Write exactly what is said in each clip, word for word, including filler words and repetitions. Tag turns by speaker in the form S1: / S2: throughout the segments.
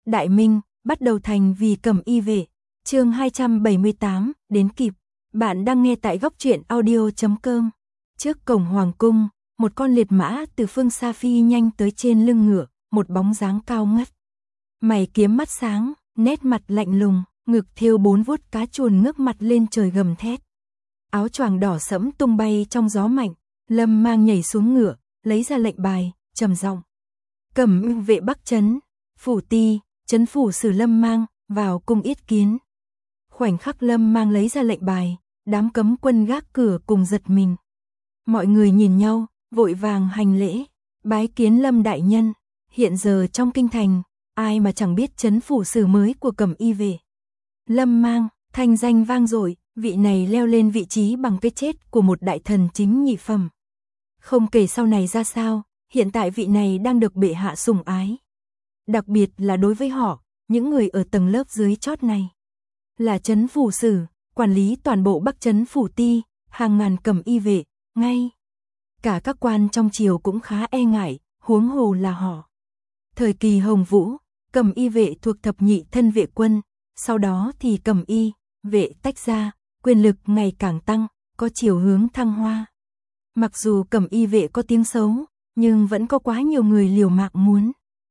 S1: Đại Minh, bắt đầu thành vì Cẩm Y vệ. Chương hai trăm bảy mươi tám, đến kịp. Bạn đang nghe tại góc truyện audio chấm com. Trước cổng hoàng cung, một con liệt mã từ phương xa phi nhanh tới trên lưng ngựa, một bóng dáng cao ngất. Mày kiếm mắt sáng, nét mặt lạnh lùng, ngực thêu bốn vuốt cá chuồn ngước mặt lên trời gầm thét. Áo choàng đỏ sẫm tung bay trong gió mạnh, Lâm Mang nhảy xuống ngựa, lấy ra lệnh bài, trầm giọng. Cẩm Y vệ Bắc trấn, phủ ti, trấn phủ sử Lâm Mang, vào cung yết kiến. Khoảnh khắc Lâm Mang lấy ra lệnh bài, đám cấm quân gác cửa cùng giật mình. Mọi người nhìn nhau, vội vàng hành lễ, bái kiến Lâm đại nhân. Hiện giờ trong kinh thành, ai mà chẳng biết trấn phủ sử mới của Cẩm Y vệ. Lâm Mang, thanh danh vang dội, vị này leo lên vị trí bằng cái chết của một đại thần chính nhị phẩm. Không kể sau này ra sao, hiện tại vị này đang được bệ hạ sủng ái. Đặc biệt là đối với họ, những người ở tầng lớp dưới chót này. Là trấn phủ sử, quản lý toàn bộ Bắc trấn phủ ti, hàng ngàn Cẩm Y vệ, ngay. Cả các quan trong triều cũng khá e ngại, huống hồ là họ. Thời kỳ Hồng Vũ, Cẩm Y vệ thuộc thập nhị thân vệ quân, sau đó thì Cẩm Y vệ tách ra, quyền lực ngày càng tăng, có chiều hướng thăng hoa. Mặc dù Cẩm Y vệ có tiếng xấu, nhưng vẫn có quá nhiều người liều mạng muốn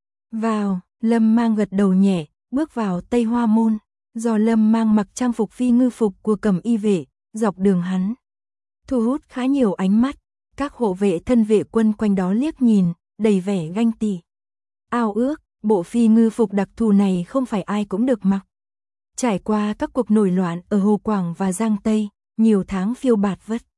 S1: vào. Lâm Mang gật đầu nhẹ, bước vào Tây Hoa môn. Do Lâm Mang mặc trang phục phi ngư phục của Cẩm Y vệ, dọc đường hắn thu hút khá nhiều ánh mắt. Các hộ vệ thân vệ quân quanh đó liếc nhìn, đầy vẻ ganh tị. Ao ước, bộ phi ngư phục đặc thù này không phải ai cũng được mặc. Trải qua các cuộc nổi loạn ở Hồ Quảng và Giang Tây, nhiều tháng phiêu bạt vất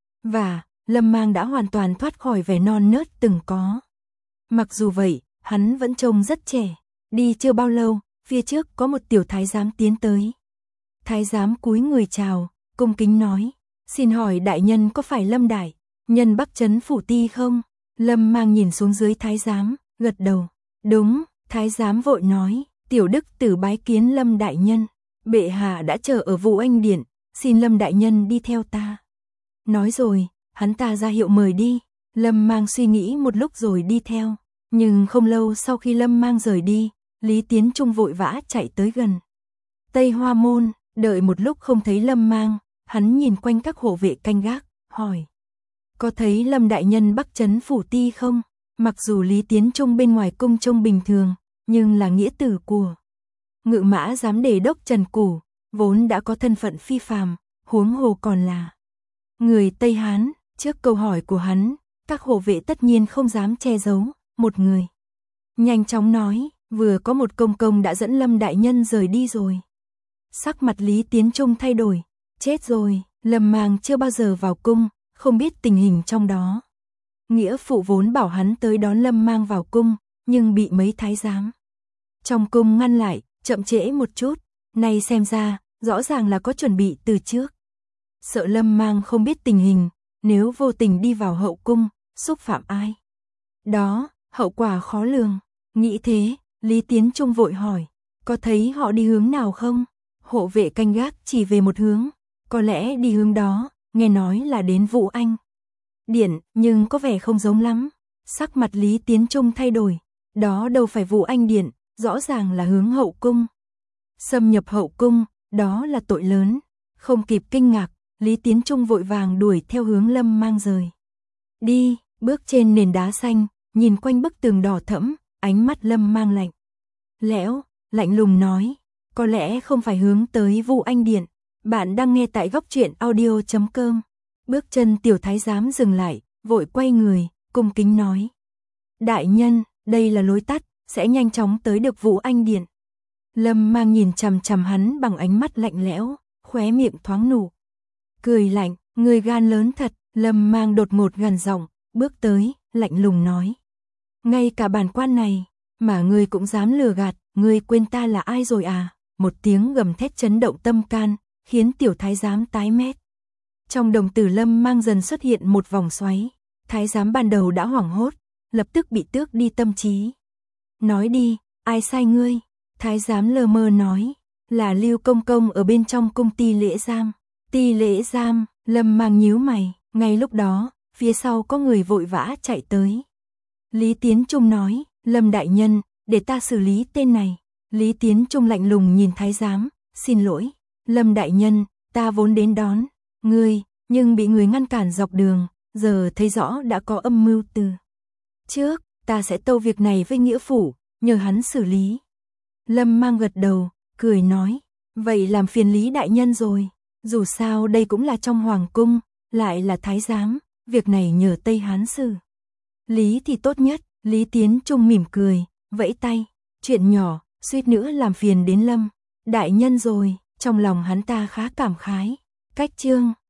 S1: và Lâm Mang đã hoàn toàn thoát khỏi vẻ non nớt từng có. Mặc dù vậy, hắn vẫn trông rất trẻ. Đi chưa bao lâu, phía trước có một tiểu thái giám tiến tới. Thái giám cúi người chào, cung kính nói, xin hỏi đại nhân có phải Lâm đại nhân Bắc trấn phủ ti không? Lâm Mang nhìn xuống dưới thái giám, gật đầu. Đúng, thái giám vội nói, tiểu đức tử bái kiến Lâm đại nhân. Bệ hạ đã chờ ở Vũ Anh điện, xin Lâm đại nhân đi theo ta. Nói rồi, hắn ta ra hiệu mời đi. Lâm Mang suy nghĩ một lúc rồi đi theo. Nhưng không lâu sau khi Lâm Mang rời đi, Lý Tiến Trung vội vã chạy tới gần Tây Hoa môn, đợi một lúc không thấy Lâm Mang, hắn nhìn quanh các hộ vệ canh gác, hỏi. Có thấy Lâm đại nhân Bắc trấn phủ ti không? Mặc dù Lý Tiến Trung bên ngoài cung trông bình thường, nhưng là nghĩa tử của Ngự mã giám đề đốc Trần Củ, vốn đã có thân phận phi phàm, huống hồ còn là người Tây Hán. Trước câu hỏi của hắn, các hộ vệ tất nhiên không dám che giấu. Một người nhanh chóng nói, vừa có một công công đã dẫn Lâm đại nhân rời đi rồi. Sắc mặt Lý Tiến Trung thay đổi. Chết rồi, Lâm Mang chưa bao giờ vào cung, không biết tình hình trong đó. Nghĩa phụ vốn bảo hắn tới đón Lâm Mang vào cung, nhưng bị mấy thái giám trong cung ngăn lại, chậm trễ một chút. Nay xem ra, rõ ràng là có chuẩn bị từ trước. Sợ Lâm Mang không biết tình hình, nếu vô tình đi vào hậu cung, xúc phạm ai đó, hậu quả khó lường. Nghĩ thế, Lý Tiến Trung vội hỏi, có thấy họ đi hướng nào không? Hộ vệ canh gác chỉ về một hướng, có lẽ đi hướng đó, nghe nói là đến Vũ Anh điện, nhưng có vẻ không giống lắm. Sắc mặt Lý Tiến Trung thay đổi, đó đâu phải Vũ Anh điện, rõ ràng là hướng hậu cung. Xâm nhập hậu cung, đó là tội lớn. Không kịp kinh ngạc, Lý Tiến Trung vội vàng đuổi theo hướng Lâm Mang rời đi, bước trên nền đá xanh, nhìn quanh bức tường đỏ thẫm, ánh mắt Lâm Mang lạnh lẽo, lạnh lùng nói, có lẽ không phải hướng tới Vũ Anh điện. Bạn đang nghe tại góc truyện audio chấm com. Bước chân tiểu thái giám dừng lại, vội quay người, cung kính nói, đại nhân, đây là lối tắt, sẽ nhanh chóng tới được Vũ Anh điện. Lâm Mang nhìn chằm chằm hắn bằng ánh mắt lạnh lẽo, khóe miệng thoáng nụ cười lạnh, người gan lớn thật. Lâm Mang đột ngột gằn giọng, bước tới, lạnh lùng nói, ngay cả bản quan này mà ngươi cũng dám lừa gạt, ngươi quên ta là ai rồi à? Một tiếng gầm thét chấn động tâm can, khiến tiểu thái giám tái mét. Trong đồng tử Lâm Mang dần xuất hiện một vòng xoáy. Thái giám ban đầu đã hoảng hốt, lập tức bị tước đi tâm trí. Nói đi, ai sai ngươi? Thái giám lơ mơ nói, là Lưu công công ở bên trong cung ti lễ giam. Ti lễ giam? Lâm Mang nhíu mày. Ngay lúc đó, phía sau có người vội vã chạy tới. Lý Tiến Trung nói, Lâm đại nhân, để ta xử lý tên này. Lý Tiến Trung lạnh lùng nhìn thái giám, xin lỗi, Lâm đại nhân, ta vốn đến đón ngươi, nhưng bị người ngăn cản dọc đường, giờ thấy rõ đã có âm mưu từ trước, ta sẽ tâu việc này với nghĩa phủ, nhờ hắn xử lý. Lâm Mang gật đầu, cười nói, vậy làm phiền Lý đại nhân rồi, dù sao đây cũng là trong hoàng cung, lại là thái giám, việc này nhờ Tây Hán xử lý thì tốt nhất. Lý Tiến Trung mỉm cười, vẫy tay, chuyện nhỏ, suýt nữa làm phiền đến Lâm đại nhân rồi, trong lòng hắn ta khá cảm khái. Cách chương